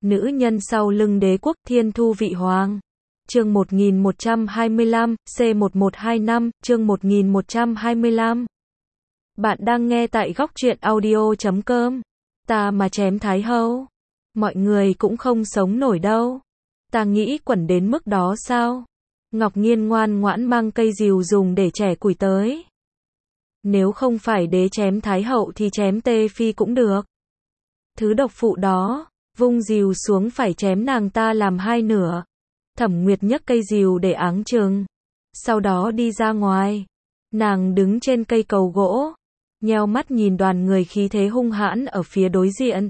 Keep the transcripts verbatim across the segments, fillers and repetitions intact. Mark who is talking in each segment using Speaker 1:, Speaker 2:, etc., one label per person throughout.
Speaker 1: Nữ nhân sau lưng đế quốc Thiên Thu Vị Hoàng. Chương một nghìn một trăm hai mươi lăm, C một một hai năm, chương một nghìn một trăm hai mươi lăm. Bạn đang nghe tại góc truyện audio chấm com. Ta mà chém Thái Hậu, mọi người cũng không sống nổi đâu. Ta nghĩ quẩn đến mức đó sao? Ngọc Nghiên ngoan ngoãn mang cây rìu dùng để chẻ củi tới. Nếu không phải đế chém Thái Hậu thì chém Tê Phi cũng được. Thứ độc phụ đó, vung rìu xuống phải chém nàng ta làm hai nửa. Thẩm Nguyệt nhấc cây rìu để áng chừng, sau đó đi ra ngoài. Nàng đứng trên cây cầu gỗ, nheo mắt nhìn đoàn người khí thế hung hãn ở phía đối diện.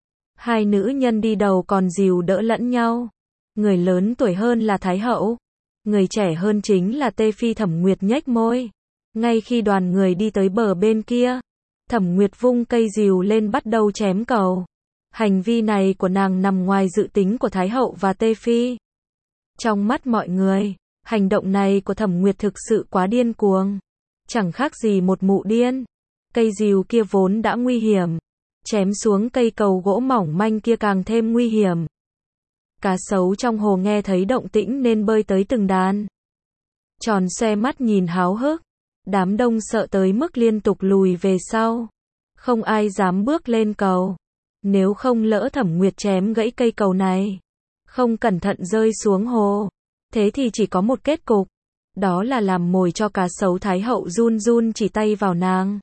Speaker 1: Hai nữ nhân đi đầu còn rìu đỡ lẫn nhau. Người lớn tuổi hơn là Thái Hậu, người trẻ hơn chính là Tê Phi. Thẩm Nguyệt nhếch môi. Ngay khi đoàn người đi tới bờ bên kia, Thẩm Nguyệt vung cây rìu lên bắt đầu chém cầu. Hành vi này của nàng nằm ngoài dự tính của Thái Hậu và Tê Phi. Trong mắt mọi người, hành động này của Thẩm Nguyệt thực sự quá điên cuồng. Chẳng khác gì một mụ điên. Cây rìu kia vốn đã nguy hiểm, chém xuống cây cầu gỗ mỏng manh kia càng thêm nguy hiểm. Cá sấu trong hồ nghe thấy động tĩnh nên bơi tới từng đàn. Tròn xoe mắt nhìn háo hức. Đám đông sợ tới mức liên tục lùi về sau. Không ai dám bước lên cầu. Nếu không lỡ Thẩm Nguyệt chém gãy cây cầu này, không cẩn thận rơi xuống hồ, thế thì chỉ có một kết cục. Đó là làm mồi cho cá sấu. Thái Hậu run run chỉ tay vào nàng,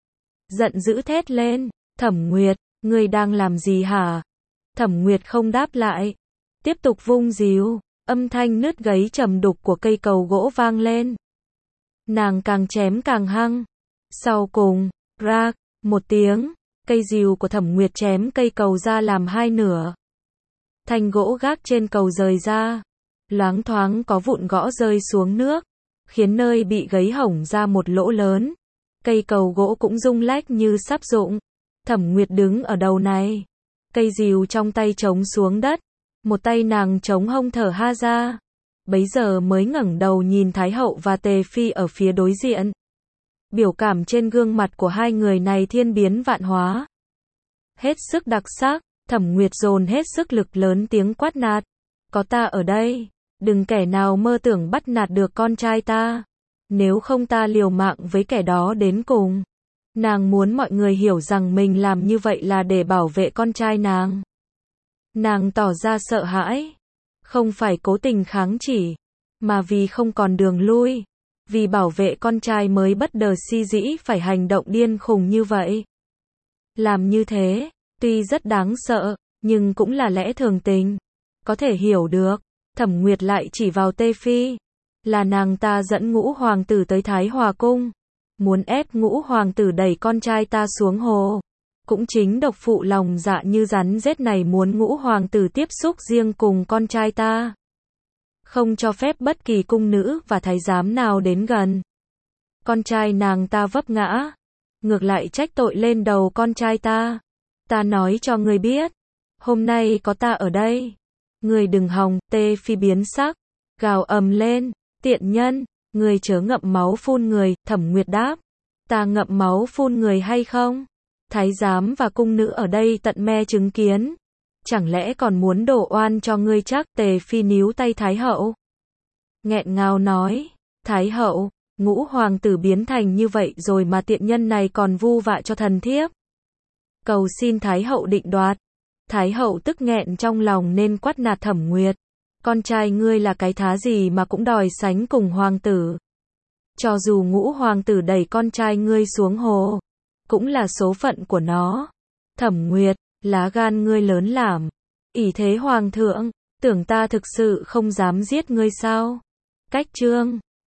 Speaker 1: giận dữ thét lên. Thẩm Nguyệt, ngươi đang làm gì hả? Thẩm Nguyệt không đáp lại, tiếp tục vung rìu. Âm thanh nứt gáy trầm đục của cây cầu gỗ vang lên. Nàng càng chém càng hăng. Sau cùng, rạc, một tiếng, cây rìu của Thẩm Nguyệt chém cây cầu ra làm hai nửa. Thanh gỗ gác trên cầu rời ra, loáng thoáng có vụn gõ rơi xuống nước, khiến nơi bị gấy hổng ra một lỗ lớn. Cây cầu gỗ cũng rung lách như sắp rụng. Thẩm Nguyệt đứng ở đầu này, cây rìu trong tay chống xuống đất, một tay nàng chống hông thở ha ra. Bấy giờ mới ngẩng đầu nhìn Thái Hậu và Tề Phi ở phía đối diện. Biểu cảm trên gương mặt của hai người này thiên biến vạn hóa, hết sức đặc sắc. Thẩm Nguyệt dồn hết sức lực lớn tiếng quát nạt. Có ta ở đây, đừng kẻ nào mơ tưởng bắt nạt được con trai ta. Nếu không ta liều mạng với kẻ đó đến cùng. Nàng muốn mọi người hiểu rằng mình làm như vậy là để bảo vệ con trai nàng. Nàng tỏ ra sợ hãi, không phải cố tình kháng chỉ, mà vì không còn đường lui. Vì bảo vệ con trai mới bất đờ si dĩ phải hành động điên khùng như vậy. Làm như thế, tuy rất đáng sợ, nhưng cũng là lẽ thường tình. Có thể hiểu được. Thẩm Nguyệt lại chỉ vào Tê Phi. Là nàng ta dẫn ngũ hoàng tử tới Thái Hòa Cung, muốn ép ngũ hoàng tử đẩy con trai ta xuống hồ. Cũng chính độc phụ lòng dạ như rắn rết này muốn ngũ hoàng tử tiếp xúc riêng cùng con trai ta, không cho phép bất kỳ cung nữ và thái giám nào đến gần. Con trai nàng ta vấp ngã, ngược lại trách tội lên đầu con trai ta. Ta nói cho ngươi biết, hôm nay có ta ở đây, ngươi đừng hòng. Tê Phi biến sắc, gào ầm lên. Tiện nhân, ngươi chớ ngậm máu phun người. Thẩm Nguyệt đáp. Ta ngậm máu phun người hay không? Thái giám và cung nữ ở đây tận me chứng kiến. Chẳng lẽ còn muốn đổ oan cho ngươi chắc? Tề Phi níu tay Thái Hậu, nghẹn ngào nói. Thái Hậu, ngũ hoàng tử biến thành như vậy rồi mà tiện nhân này còn vu vạ cho thần thiếp. Cầu xin Thái Hậu định đoạt. Thái Hậu tức nghẹn trong lòng nên quát nạt Thẩm Nguyệt. Con trai ngươi là cái thá gì mà cũng đòi sánh cùng hoàng tử? Cho dù ngũ hoàng tử đẩy con trai ngươi xuống hồ, cũng là số phận của nó. Thẩm Nguyệt, lá gan ngươi lớn lắm. Ỷ thế hoàng thượng, tưởng ta thực sự không dám giết ngươi sao? Cách chương